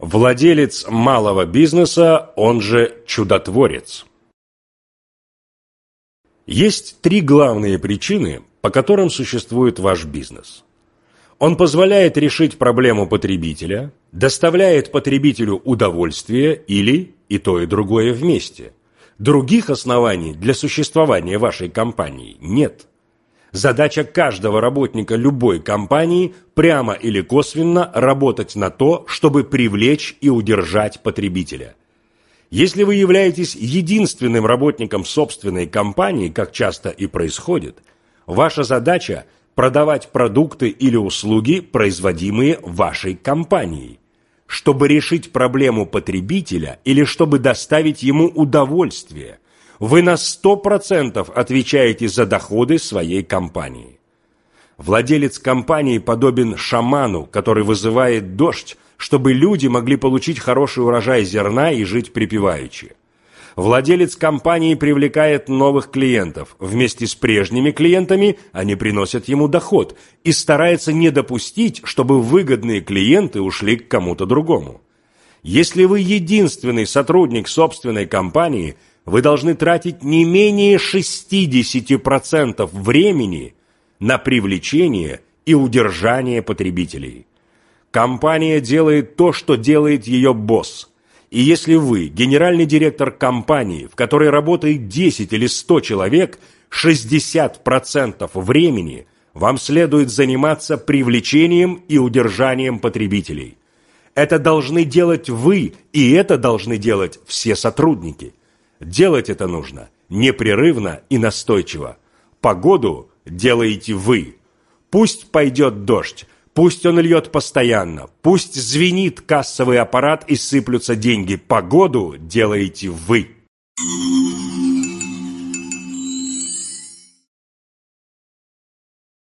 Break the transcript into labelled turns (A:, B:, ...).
A: Владелец малого бизнеса, он же чудотворец. Есть три главные причины, по которым существует ваш бизнес. Он позволяет решить проблему потребителя, доставляет потребителю удовольствие или и то, и другое вместе. Других оснований для существования вашей компании нет. Задача каждого работника любой компании прямо или косвенно работать на то, чтобы привлечь и удержать потребителя. Если вы являетесь единственным работником собственной компании, как часто и происходит, ваша задача – продавать продукты или услуги, производимые вашей компанией, чтобы решить проблему потребителя или чтобы доставить ему удовольствие. Вы на 100% отвечаете за доходы своей компании. Владелец компании подобен шаману, который вызывает дождь, чтобы люди могли получить хороший урожай зерна и жить припеваючи. Владелец компании привлекает новых клиентов. Вместе с прежними клиентами они приносят ему доход и старается не допустить, чтобы выгодные клиенты ушли к кому-то другому. Если вы единственный сотрудник собственной компании, вы должны тратить не менее 60% времени на привлечение и удержание потребителей. Компания делает то, что делает ее босс. И если вы генеральный директор компании, в которой работает 10 или 100 человек, 60% времени вам следует заниматься привлечением и удержанием потребителей. Это должны делать вы, и это должны делать все сотрудники. Делать это нужно непрерывно и настойчиво. Погоду делаете вы. Пусть пойдет дождь. Пусть он льет постоянно, пусть звенит кассовый аппарат и сыплются деньги. Погоду делаете вы.